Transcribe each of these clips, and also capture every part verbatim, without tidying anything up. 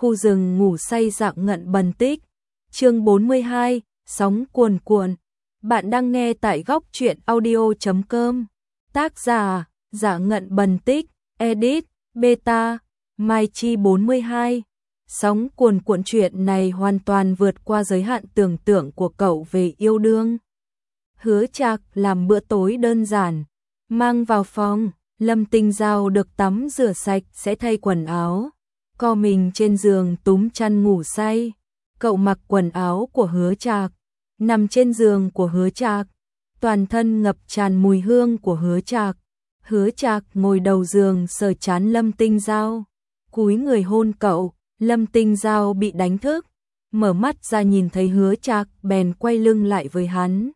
khu rừng ngủ say dạng ngận bần tích. Chương bốn mươi hai, sóng cuồn cuộn. Bạn đang nghe tại góc truyện audio chấm com. Tác giả: Dạ Ngận Bần Tích, edit: Beta, Mai Chi bốn mươi hai. Sóng cuồn cuộn, chuyện này hoàn toàn vượt qua giới hạn tưởng tượng của cậu về yêu đương. Hứa Trạc làm bữa tối đơn giản, mang vào phòng. Lâm Tinh Giao được tắm rửa sạch sẽ thay quần áo, co mình trên giường túm chăn ngủ say. Cậu mặc quần áo của Hứa Trạc, nằm trên giường của Hứa Trạc, toàn thân ngập tràn mùi hương của Hứa Trạc. Hứa Trạc ngồi đầu giường sờ trán Lâm Tinh Giao, cúi người hôn cậu. Lâm Tinh Giao bị đánh thức, mở mắt ra nhìn thấy Hứa Trạc bèn quay lưng lại với hắn.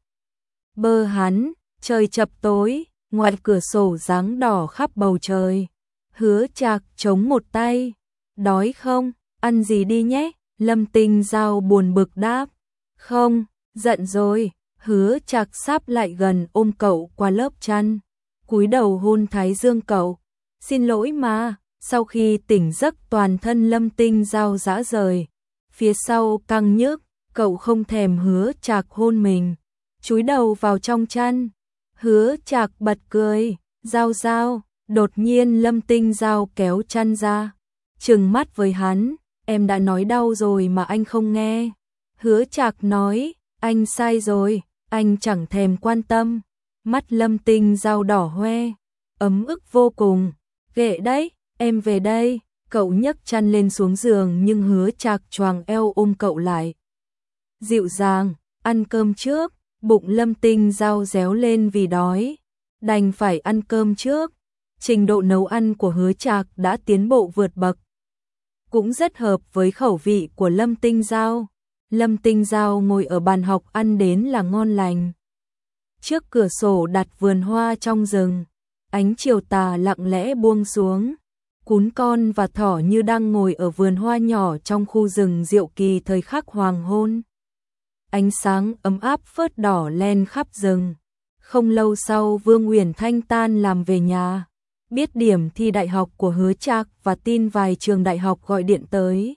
Bơ hắn, trời chập tối, ngoài cửa sổ dáng đỏ khắp bầu trời. Hứa Trạc chống một tay, đói không, ăn gì đi nhé. Lâm Tinh Giao buồn bực đáp, không, giận rồi. Hứa Trạc sáp lại gần ôm cậu qua lớp chăn, cúi đầu hôn thái dương cậu. Xin lỗi mà. Sau khi tỉnh giấc toàn thân Lâm Tinh Giao rã rời, phía sau căng nhức, cậu không thèm Hứa Trạc hôn mình, chúi đầu vào trong chăn. Hứa Trạc bật cười, Giao Giao. Đột nhiên Lâm Tinh Giao kéo chăn ra, trừng mắt với hắn, em đã nói đau rồi mà anh không nghe. Hứa Trạc nói, anh sai rồi, anh chẳng thèm quan tâm. Mắt Lâm Tinh Giao đỏ hoe, ấm ức vô cùng. Ghệ đấy, em về đây. Cậu nhấc chăn lên xuống giường nhưng Hứa Trạc choàng eo ôm cậu lại. Dịu dàng, ăn cơm trước. Bụng Lâm Tinh Giao réo lên vì đói, đành phải ăn cơm trước. Trình độ nấu ăn của Hứa Trạc đã tiến bộ vượt bậc, cũng rất hợp với khẩu vị của Lâm Tinh Giao. Lâm Tinh Giao ngồi ở bàn học ăn đến là ngon lành. Trước cửa sổ đặt vườn hoa trong rừng, ánh chiều tà lặng lẽ buông xuống. Cún con và thỏ như đang ngồi ở vườn hoa nhỏ trong khu rừng diệu kỳ thời khắc hoàng hôn. Ánh sáng ấm áp phớt đỏ len khắp rừng. Không lâu sau Vương Uyển Thanh tan làm về nhà, biết điểm thi đại học của Hứa Trạc và tin vài trường đại học gọi điện tới.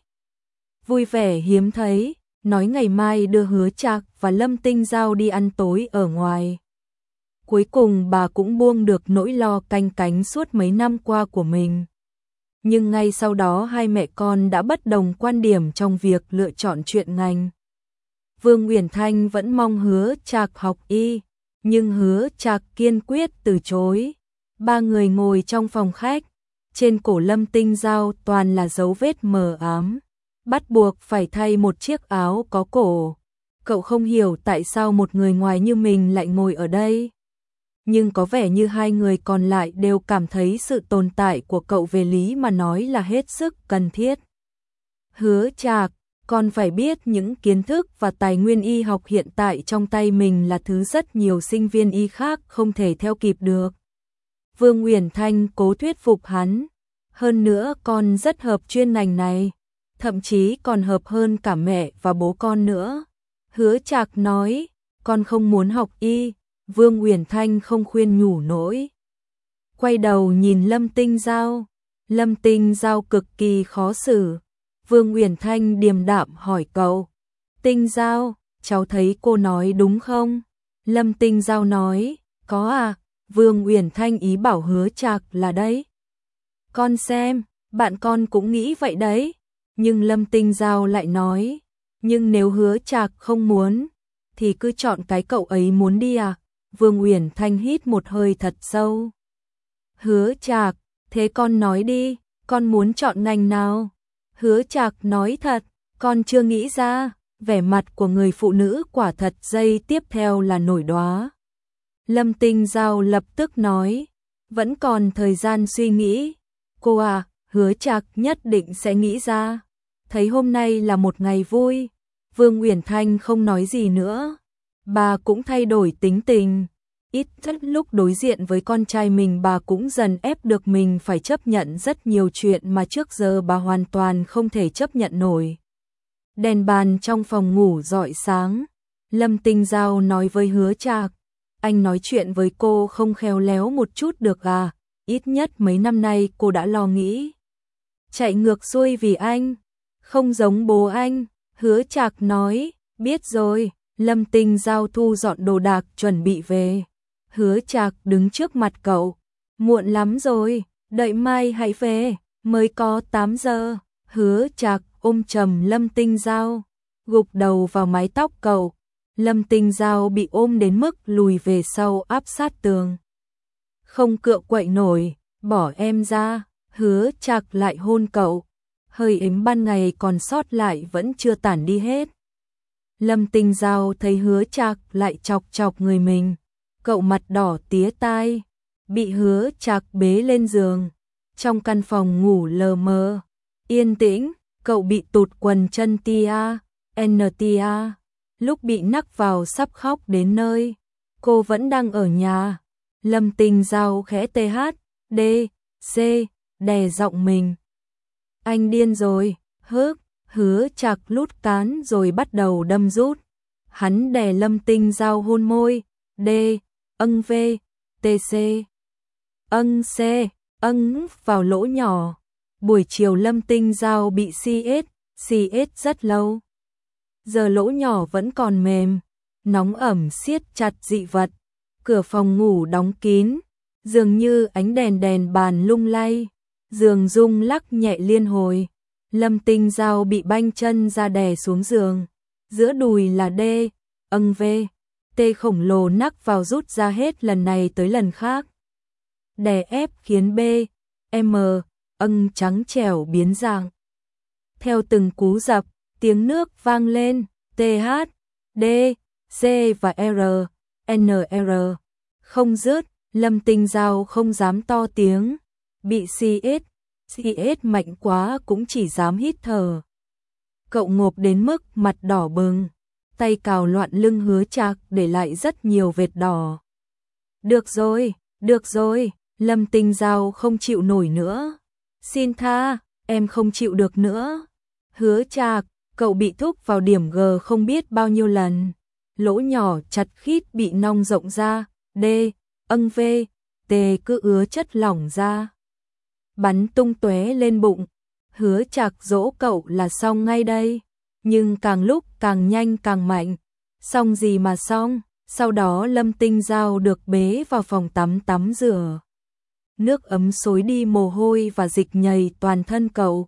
Vui vẻ hiếm thấy, nói ngày mai đưa Hứa Trạc và Lâm Tinh Giao đi ăn tối ở ngoài. Cuối cùng bà cũng buông được nỗi lo canh cánh suốt mấy năm qua của mình. Nhưng ngay sau đó hai mẹ con đã bất đồng quan điểm trong việc lựa chọn chuyện ngành. Vương Uyển Thanh vẫn mong Hứa Trạc học y, nhưng Hứa Trạc kiên quyết từ chối. Ba người ngồi trong phòng khách, trên cổ Lâm Tinh Giao toàn là dấu vết mờ ám, bắt buộc phải thay một chiếc áo có cổ. Cậu không hiểu tại sao một người ngoài như mình lại ngồi ở đây, nhưng có vẻ như hai người còn lại đều cảm thấy sự tồn tại của cậu về lý mà nói là hết sức cần thiết. Hứa Trạc, con phải biết những kiến thức và tài nguyên y học hiện tại trong tay mình là thứ rất nhiều sinh viên y khác không thể theo kịp được. Vương Uyển Thanh cố thuyết phục hắn. Hơn nữa con rất hợp chuyên ngành này, thậm chí còn hợp hơn cả mẹ và bố con nữa. Hứa Trạc nói, con không muốn học y. Vương Uyển Thanh không khuyên nhủ nổi, quay đầu nhìn Lâm Tinh Giao. Lâm Tinh Giao cực kỳ khó xử. Vương Uyển Thanh điềm đạm hỏi cậu, Tinh Giao, cháu thấy cô nói đúng không? Lâm Tinh Giao nói, có à. Vương Uyển Thanh ý bảo Hứa Trạc là đấy. Con xem, bạn con cũng nghĩ vậy đấy. Nhưng Lâm Tinh Giao lại nói, nhưng nếu Hứa Trạc không muốn, thì cứ chọn cái cậu ấy muốn đi à. Vương Uyển Thanh hít một hơi thật sâu. Hứa Trạc, thế con nói đi, con muốn chọn ngành nào? Hứa Trạc nói thật, con chưa nghĩ ra. Vẻ mặt của người phụ nữ quả thật giây tiếp theo là nổi đóa. Lâm Tinh Giao lập tức nói, vẫn còn thời gian suy nghĩ. Cô à, Hứa Trạc nhất định sẽ nghĩ ra. Thấy hôm nay là một ngày vui. Vương Uyển Thanh không nói gì nữa. Bà cũng thay đổi tính tình. Ít nhất lúc đối diện với con trai mình bà cũng dần ép được mình phải chấp nhận rất nhiều chuyện mà trước giờ bà hoàn toàn không thể chấp nhận nổi. Đèn bàn trong phòng ngủ rọi sáng. Lâm Tinh Giao nói với Hứa Trạc, anh nói chuyện với cô không khéo léo một chút được à? Ít nhất mấy năm nay cô đã lo nghĩ chạy ngược xuôi vì anh. Không giống bố anh, Hứa Trạc nói, biết rồi. Lâm Tinh Giao thu dọn đồ đạc chuẩn bị về. Hứa Trạc đứng trước mặt cậu, muộn lắm rồi, đợi mai hãy về, mới có tám giờ. Hứa Trạc ôm chầm Lâm Tinh Giao, gục đầu vào mái tóc cậu. Lâm Tinh Giao bị ôm đến mức lùi về sau áp sát tường. Không cựa quậy nổi, bỏ em ra. Hứa Trạc lại hôn cậu, hơi ấm ban ngày còn sót lại vẫn chưa tản đi hết. Lâm Tinh Giao thấy Hứa Trạc lại chọc chọc người mình, cậu mặt đỏ tía tai, bị Hứa Trạc bế lên giường. Trong căn phòng ngủ lờ mờ, yên tĩnh, cậu bị tụt quần chân tia, en tia, lúc bị nắc vào sắp khóc đến nơi. Cô vẫn đang ở nhà. Lâm Tinh Giao khẽ tê hát, đê, xê, đè giọng mình. Anh điên rồi, hớt. Hứa Trạc lút cán rồi bắt đầu đâm rút. Hắn đè Lâm Tinh Giao hôn môi, D, âng V, T C, âng C, âng vào lỗ nhỏ. Buổi chiều Lâm Tinh Giao bị xê ét, xê ét rất lâu. Giờ lỗ nhỏ vẫn còn mềm, nóng ẩm siết chặt dị vật. Cửa phòng ngủ đóng kín, dường như ánh đèn đèn bàn lung lay, giường rung lắc nhẹ liên hồi. Lâm Tinh Giao bị banh chân ra đè xuống giường, giữa đùi là D, âng V, T khổng lồ nắc vào rút ra hết lần này tới lần khác. Đè ép khiến B, M, âng trắng trẻo biến dạng. Theo từng cú dập, tiếng nước vang lên, T H, D, C và R, N R, không dứt. Lâm Tinh Giao không dám to tiếng, bị xê ét, xê ét mạnh quá cũng chỉ dám hít thở. Cậu ngộp đến mức mặt đỏ bừng, tay cào loạn lưng Hứa Trạc để lại rất nhiều vệt đỏ. Được rồi, được rồi, Lâm Tinh Giao không chịu nổi nữa. Xin tha, em không chịu được nữa. Hứa Trạc, cậu bị thúc vào điểm G không biết bao nhiêu lần. Lỗ nhỏ chặt khít bị nong rộng ra, D, âng V, T cứ ứa chất lỏng ra, bắn tung tóe lên bụng. Hứa Trạc dỗ cậu là xong ngay đây, nhưng càng lúc càng nhanh càng mạnh. Xong gì mà xong? Sau đó Lâm Tinh Giao được bế vào phòng tắm tắm rửa. Nước ấm xối đi mồ hôi và dịch nhầy toàn thân cậu.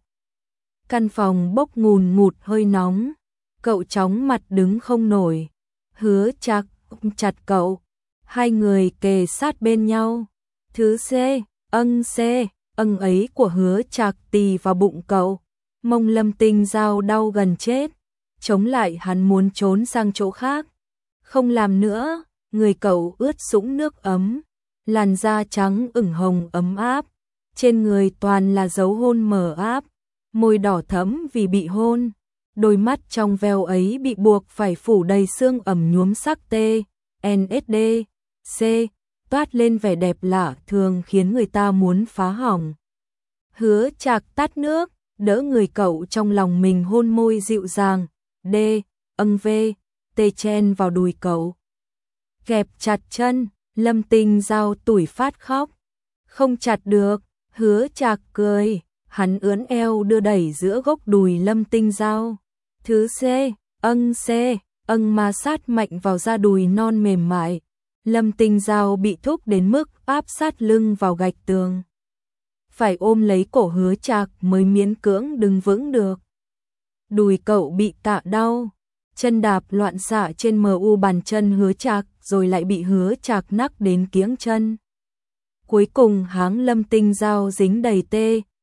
Căn phòng bốc ngùn ngụt hơi nóng, cậu chóng mặt đứng không nổi. Hứa Trạc ôm chặt cậu, hai người kề sát bên nhau. Thứ C, âng C, âng ấy của Hứa Trạc tì vào bụng cậu. Mông Lâm Tinh Giao đau gần chết, chống lại hắn muốn trốn sang chỗ khác. Không làm nữa, người cậu ướt sũng nước ấm, làn da trắng ửng hồng ấm áp, trên người toàn là dấu hôn mờ áp, môi đỏ thẫm vì bị hôn, đôi mắt trong veo ấy bị buộc phải phủ đầy sương ẩm nhuốm sắc T, N S D, C, toát lên vẻ đẹp lạ thường khiến người ta muốn phá hỏng. Hứa Trạc tắt nước, đỡ người cậu trong lòng mình hôn môi dịu dàng, D, âng V, T chen vào đùi cậu. Kẹp chặt chân, Lâm Tinh Giao tủi phát khóc. Không chặt được, Hứa Trạc cười, hắn ướn eo đưa đẩy giữa gốc đùi Lâm Tinh Giao. Thứ C, âng C, âng ma sát mạnh vào da đùi non mềm mại. Lâm Tinh Giao bị thúc đến mức áp sát lưng vào gạch tường. Phải ôm lấy cổ Hứa Trạc mới miễn cưỡng đứng vững được. Đùi cậu bị tạ đau, chân đạp loạn xạ trên mờ u bàn chân Hứa Trạc rồi lại bị Hứa Trạc nắc đến kiếng chân. Cuối cùng háng Lâm Tinh Giao dính đầy T,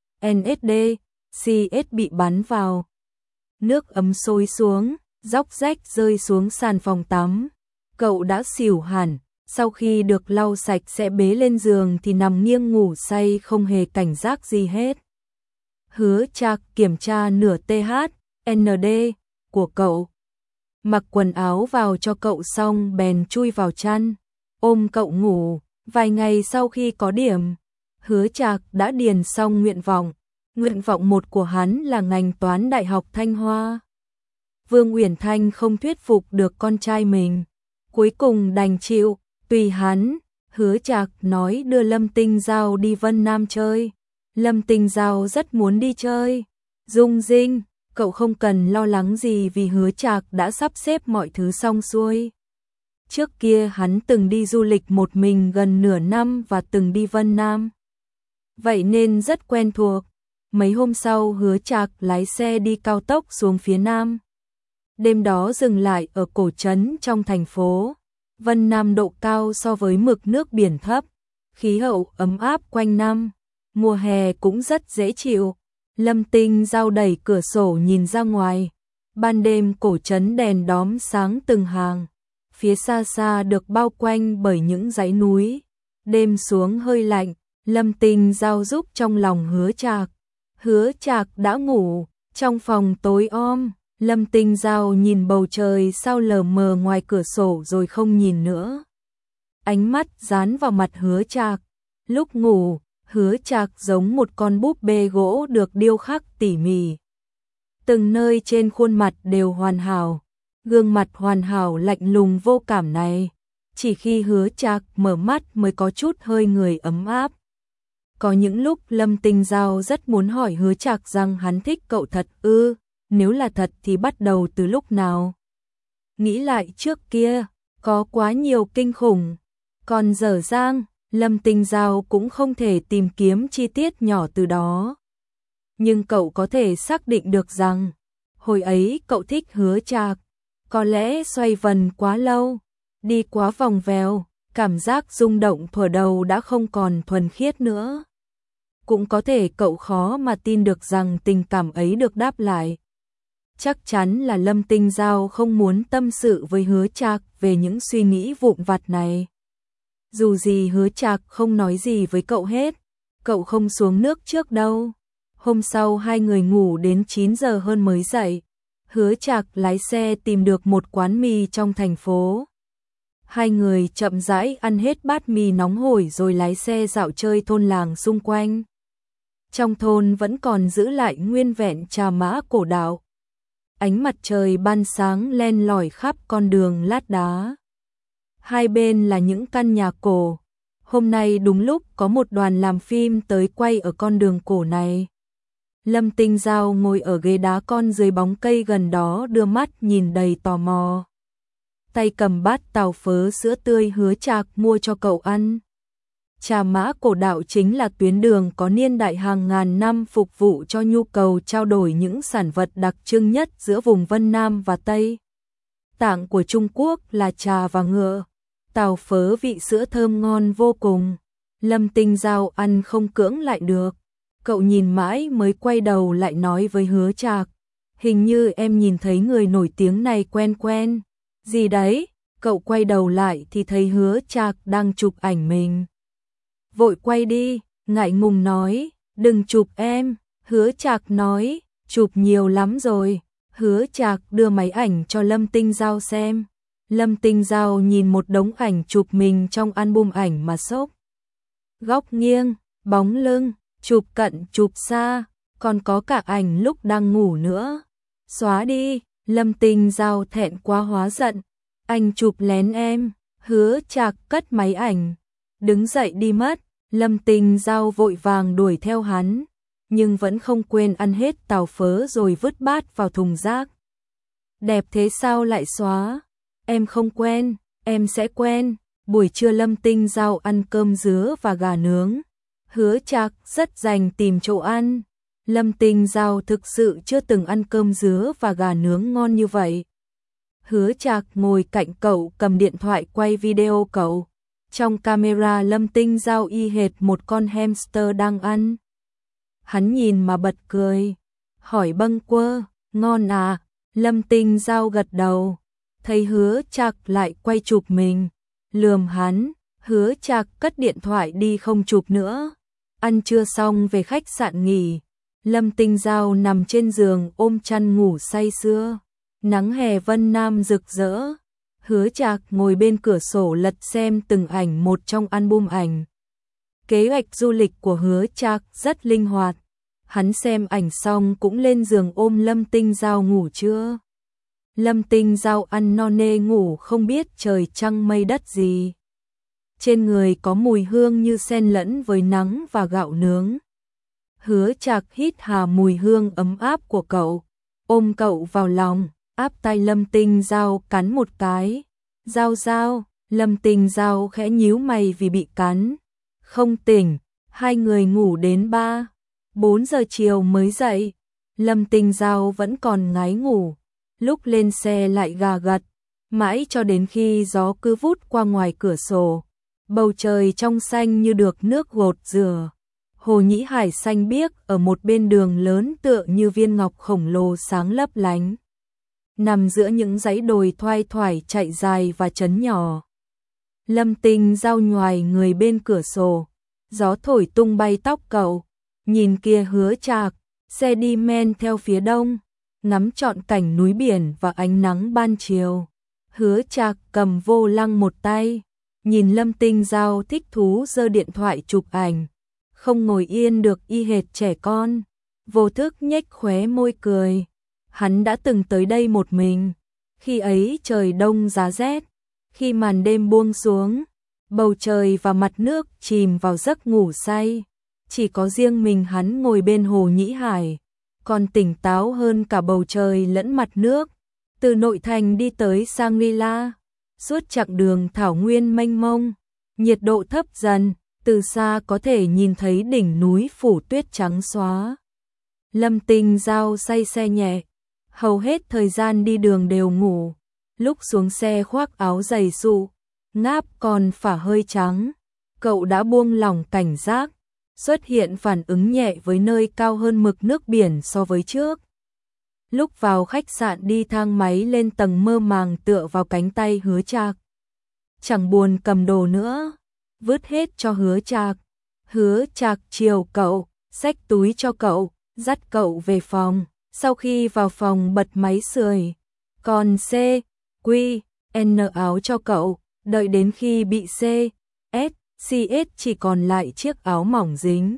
N S D, C S bị bắn vào. Nước ấm sôi xuống, róc rách rơi xuống sàn phòng tắm. Cậu đã xỉu hẳn, sau khi được lau sạch sẽ bế lên giường thì nằm nghiêng ngủ say không hề cảnh giác gì hết. Hứa Trạc kiểm tra nửa T H, N D của cậu. Mặc quần áo vào cho cậu xong bèn chui vào chăn, ôm cậu ngủ. Vài ngày sau khi có điểm, Hứa Trạc đã điền xong nguyện vọng. Nguyện vọng một của hắn là ngành toán Đại học Thanh Hoa. Vương Uyển Thanh không thuyết phục được con trai mình, cuối cùng đành chịu, tùy hắn. Hứa Trạc nói đưa Lâm Tinh Giao đi Vân Nam chơi. Lâm Tinh Giao rất muốn đi chơi. Dung Dinh, cậu không cần lo lắng gì vì Hứa Trạc đã sắp xếp mọi thứ xong xuôi. Trước kia hắn từng đi du lịch một mình gần nửa năm và từng đi Vân Nam. Vậy nên rất quen thuộc. Mấy hôm sau Hứa Trạc lái xe đi cao tốc xuống phía Nam. Đêm đó dừng lại ở cổ trấn trong thành phố. Vân Nam độ cao so với mực nước biển thấp. Khí hậu ấm áp quanh năm. Mùa hè cũng rất dễ chịu. Lâm Tinh Giao đẩy cửa sổ nhìn ra ngoài. Ban đêm cổ trấn đèn đóm sáng từng hàng. Phía xa xa được bao quanh bởi những dãy núi. Đêm xuống hơi lạnh, Lâm Tinh Giao giúp trong lòng Hứa Trạc. Hứa Trạc đã ngủ, trong phòng tối om, Lâm Tinh Giao nhìn bầu trời sao lờ mờ ngoài cửa sổ rồi không nhìn nữa. Ánh mắt dán vào mặt Hứa Trạc. Lúc ngủ, Hứa Trạc giống một con búp bê gỗ được điêu khắc tỉ mỉ. Từng nơi trên khuôn mặt đều hoàn hảo. Gương mặt hoàn hảo lạnh lùng vô cảm này, chỉ khi Hứa Trạc mở mắt mới có chút hơi người ấm áp. Có những lúc Lâm Tinh Giao rất muốn hỏi Hứa Trạc rằng hắn thích cậu thật ư, nếu là thật thì bắt đầu từ lúc nào. Nghĩ lại trước kia, có quá nhiều kinh khủng, còn dở dang, Lâm Tinh Giao cũng không thể tìm kiếm chi tiết nhỏ từ đó. Nhưng cậu có thể xác định được rằng, hồi ấy cậu thích Hứa Trạc. Có lẽ xoay vần quá lâu, đi quá vòng vèo, cảm giác rung động thuở đầu đã không còn thuần khiết nữa. Cũng có thể cậu khó mà tin được rằng tình cảm ấy được đáp lại. Chắc chắn là Lâm Tinh Giao không muốn tâm sự với Hứa Trạc về những suy nghĩ vụn vặt này. Dù gì Hứa Trạc không nói gì với cậu hết, cậu không xuống nước trước đâu. Hôm sau hai người ngủ đến chín giờ hơn mới dậy. Hứa Trạc lái xe tìm được một quán mì trong thành phố. Hai người chậm rãi ăn hết bát mì nóng hổi rồi lái xe dạo chơi thôn làng xung quanh. Trong thôn vẫn còn giữ lại nguyên vẹn trà mã cổ đạo. Ánh mặt trời ban sáng len lỏi khắp con đường lát đá. Hai bên là những căn nhà cổ. Hôm nay đúng lúc có một đoàn làm phim tới quay ở con đường cổ này. Lâm Tinh Giao ngồi ở ghế đá con dưới bóng cây gần đó đưa mắt nhìn đầy tò mò. Tay cầm bát tàu phớ sữa tươi Hứa Trạc mua cho cậu ăn. Trà mã cổ đạo chính là tuyến đường có niên đại hàng ngàn năm phục vụ cho nhu cầu trao đổi những sản vật đặc trưng nhất giữa vùng Vân Nam và Tây Tạng của Trung Quốc là trà và ngựa. Tàu phớ vị sữa thơm ngon vô cùng. Lâm Tinh Giao ăn không cưỡng lại được. Cậu nhìn mãi mới quay đầu lại nói với Hứa Trạc. Hình như em nhìn thấy người nổi tiếng này quen quen. Gì đấy? Cậu quay đầu lại thì thấy Hứa Trạc đang chụp ảnh mình. Vội quay đi, ngại ngùng nói, đừng chụp em. Hứa Trạc nói, chụp nhiều lắm rồi. Hứa Trạc đưa máy ảnh cho Lâm Tinh Giao xem. Lâm Tinh Giao nhìn một đống ảnh chụp mình trong album ảnh mà sốc. Góc nghiêng, bóng lưng, chụp cận chụp xa, còn có cả ảnh lúc đang ngủ nữa. Xóa đi, Lâm Tinh Giao thẹn quá hóa giận. Anh chụp lén em. Hứa Trạc cất máy ảnh, đứng dậy đi mất. Lâm Tinh Giao vội vàng đuổi theo hắn, nhưng vẫn không quên ăn hết tàu phớ rồi vứt bát vào thùng rác. Đẹp thế sao lại xóa? Em không quen, em sẽ quen. Buổi trưa Lâm Tinh Giao ăn cơm dứa và gà nướng. Hứa Trạc rất dành tìm chỗ ăn. Lâm Tinh Giao thực sự chưa từng ăn cơm dứa và gà nướng ngon như vậy. Hứa Trạc ngồi cạnh cậu cầm điện thoại quay video cậu. Trong camera Lâm Tinh Giao y hệt một con hamster đang ăn. Hắn nhìn mà bật cười. Hỏi bâng quơ, ngon à? Lâm Tinh Giao gật đầu. Thấy Hứa Trạc lại quay chụp mình. Lườm hắn, Hứa Trạc cất điện thoại đi không chụp nữa. Ăn trưa xong về khách sạn nghỉ. Lâm Tinh Giao nằm trên giường ôm chăn ngủ say sưa. Nắng hè Vân Nam rực rỡ. Hứa Trạc ngồi bên cửa sổ lật xem từng ảnh một trong album ảnh. Kế hoạch du lịch của Hứa Trạc rất linh hoạt. Hắn xem ảnh xong cũng lên giường ôm Lâm Tinh Giao ngủ trưa. Lâm Tinh Giao ăn no nê ngủ không biết trời trăng mây đất gì. Trên người có mùi hương như xen lẫn với nắng và gạo nướng. Hứa Trạc hít hà mùi hương ấm áp của cậu, ôm cậu vào lòng, áp tai Lâm Tinh Giao cắn một cái. Giao Giao, Lâm Tinh Giao khẽ nhíu mày vì bị cắn. Không tỉnh, hai người ngủ đến ba, bốn giờ chiều mới dậy. Lâm Tinh Giao vẫn còn ngái ngủ, lúc lên xe lại gà gật, mãi cho đến khi gió cứ vút qua ngoài cửa sổ. Bầu trời trong xanh như được nước gột rửa. Hồ Nhĩ Hải xanh biếc ở một bên đường lớn tựa như viên ngọc khổng lồ sáng lấp lánh. Nằm giữa những dãy đồi thoai thoải chạy dài và trấn nhỏ. Lâm Tinh Giao nhoài người bên cửa sổ, gió thổi tung bay tóc cậu, nhìn kia Hứa Trạc, xe đi men theo phía đông, ngắm trọn cảnh núi biển và ánh nắng ban chiều. Hứa Trạc cầm vô lăng một tay, nhìn Lâm Tinh Giao thích thú giơ điện thoại chụp ảnh, không ngồi yên được y hệt trẻ con, vô thức nhếch khóe môi cười. Hắn đã từng tới đây một mình, khi ấy trời đông giá rét, khi màn đêm buông xuống, bầu trời và mặt nước chìm vào giấc ngủ say, chỉ có riêng mình hắn ngồi bên Hồ Nhĩ Hải, còn tỉnh táo hơn cả bầu trời lẫn mặt nước. Từ nội thành đi tới Shangri-La, suốt chặng đường thảo nguyên mênh mông, nhiệt độ thấp dần, từ xa có thể nhìn thấy đỉnh núi phủ tuyết trắng xóa. Lâm Tinh Giao say xe nhẹ, hầu hết thời gian đi đường đều ngủ, lúc xuống xe khoác áo dày sụ, ngáp còn phả hơi trắng, cậu đã buông lỏng cảnh giác, xuất hiện phản ứng nhẹ với nơi cao hơn mực nước biển so với trước. Lúc vào khách sạn đi thang máy lên tầng mơ màng tựa vào cánh tay Hứa Trạc. Chẳng buồn cầm đồ nữa, vứt hết cho Hứa Trạc. Hứa Trạc chiều cậu, xách túi cho cậu, dắt cậu về phòng. Sau khi vào phòng bật máy sưởi, còn C, Q, N áo cho cậu, đợi đến khi bị C, S, C S chỉ còn lại chiếc áo mỏng dính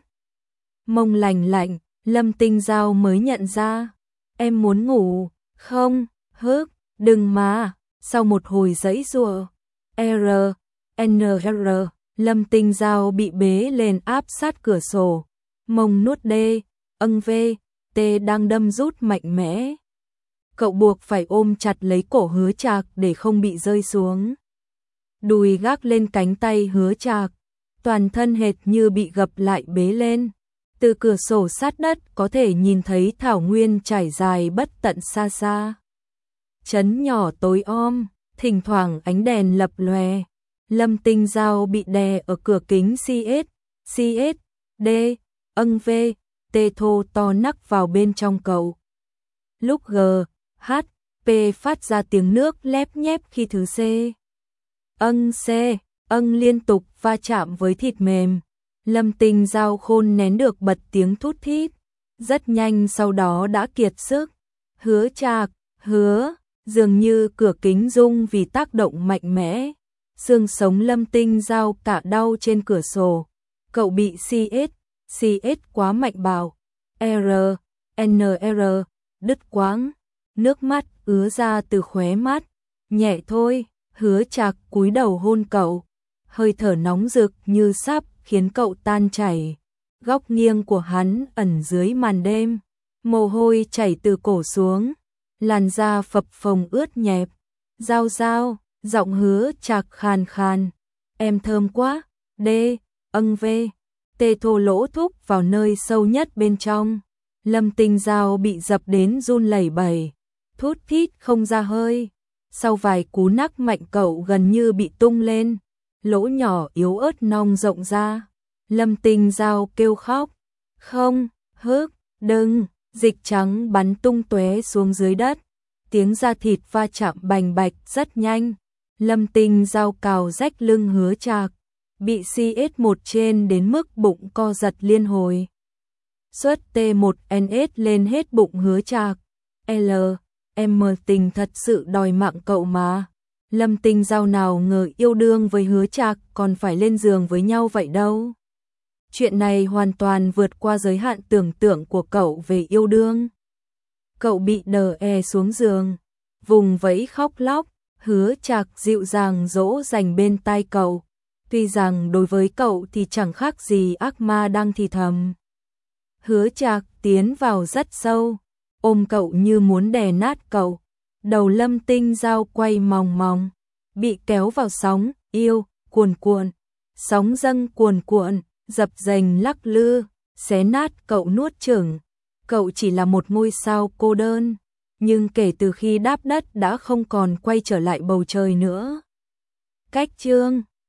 mông lành lạnh, Lâm Tinh Giao mới nhận ra. Em muốn ngủ, không, hức, đừng mà. Sau một hồi giãy giụa, R, N R, Lâm Tinh Giao bị bế lên áp sát cửa sổ, mông nuốt D, âng V, T đang đâm rút mạnh mẽ. Cậu buộc phải ôm chặt lấy cổ Hứa Trạc để không bị rơi xuống. Đùi gác lên cánh tay Hứa Trạc, toàn thân hệt như bị gập lại bế lên. Từ cửa sổ sát đất có thể nhìn thấy thảo nguyên trải dài bất tận xa xa. Trấn nhỏ tối om, thỉnh thoảng ánh đèn lập lòe. Lâm Tinh Giao bị đè ở cửa kính C S, C S, D, âng V, T thô to nắc vào bên trong cậu. Lúc G, H, P phát ra tiếng nước lép nhép khi thứ C. Âng C, âng liên tục va chạm với thịt mềm. Lâm Tinh Giao khôn nén được bật tiếng thút thít, rất nhanh sau đó đã kiệt sức. Hứa Trạc, hứa, dường như cửa kính rung vì tác động mạnh mẽ. Xương sống Lâm Tinh Giao cả đau trên cửa sổ. Cậu bị C S, C S quá mạnh bạo. R, N R, đứt quãng, nước mắt ứa ra từ khóe mắt. Nhẹ thôi, Hứa Trạc cúi đầu hôn cậu, hơi thở nóng rực như sắp khiến cậu tan chảy. Góc nghiêng của hắn ẩn dưới màn đêm, mồ hôi chảy từ cổ xuống, làn da phập phồng ướt nhẹp. Giao Giao, giọng Hứa Trạc khàn khàn, em thơm quá. D, âng V, T thô lỗ thúc vào nơi sâu nhất bên trong. Lâm Tinh Giao bị dập đến run lẩy bẩy, thút thít không ra hơi. Sau vài cú nắc mạnh cậu gần như bị tung lên, lỗ nhỏ yếu ớt nong rộng ra. Lâm Tinh Giao kêu khóc, không, hức, đừng, dịch trắng bắn tung tóe xuống dưới đất. Tiếng da thịt va chạm bành bạch rất nhanh. Lâm Tinh Giao cào rách lưng Hứa Trạc, bị C S một trên đến mức bụng co giật liên hồi. Suất T một N S lên hết bụng Hứa Trạc. L, em tình thật sự đòi mạng cậu mà. Lâm Tinh Giao nào ngờ yêu đương với Hứa Trạc còn phải lên giường với nhau vậy đâu. Chuyện này hoàn toàn vượt qua giới hạn tưởng tượng của cậu về yêu đương. Cậu bị đờ e xuống giường, vùng vẫy khóc lóc. Hứa Trạc dịu dàng dỗ dành bên tai cậu, tuy rằng đối với cậu thì chẳng khác gì ác ma đang thì thầm. Hứa Trạc tiến vào rất sâu, ôm cậu như muốn đè nát cậu. Đầu Lâm Tinh Giao quay mòng mòng, bị kéo vào sóng yêu cuồn cuộn, sóng dâng cuồn cuộn, dập dềnh lắc lư, xé nát cậu nuốt chửng. Cậu chỉ là một ngôi sao cô đơn, nhưng kể từ khi đáp đất đã không còn quay trở lại bầu trời nữa. Cách chương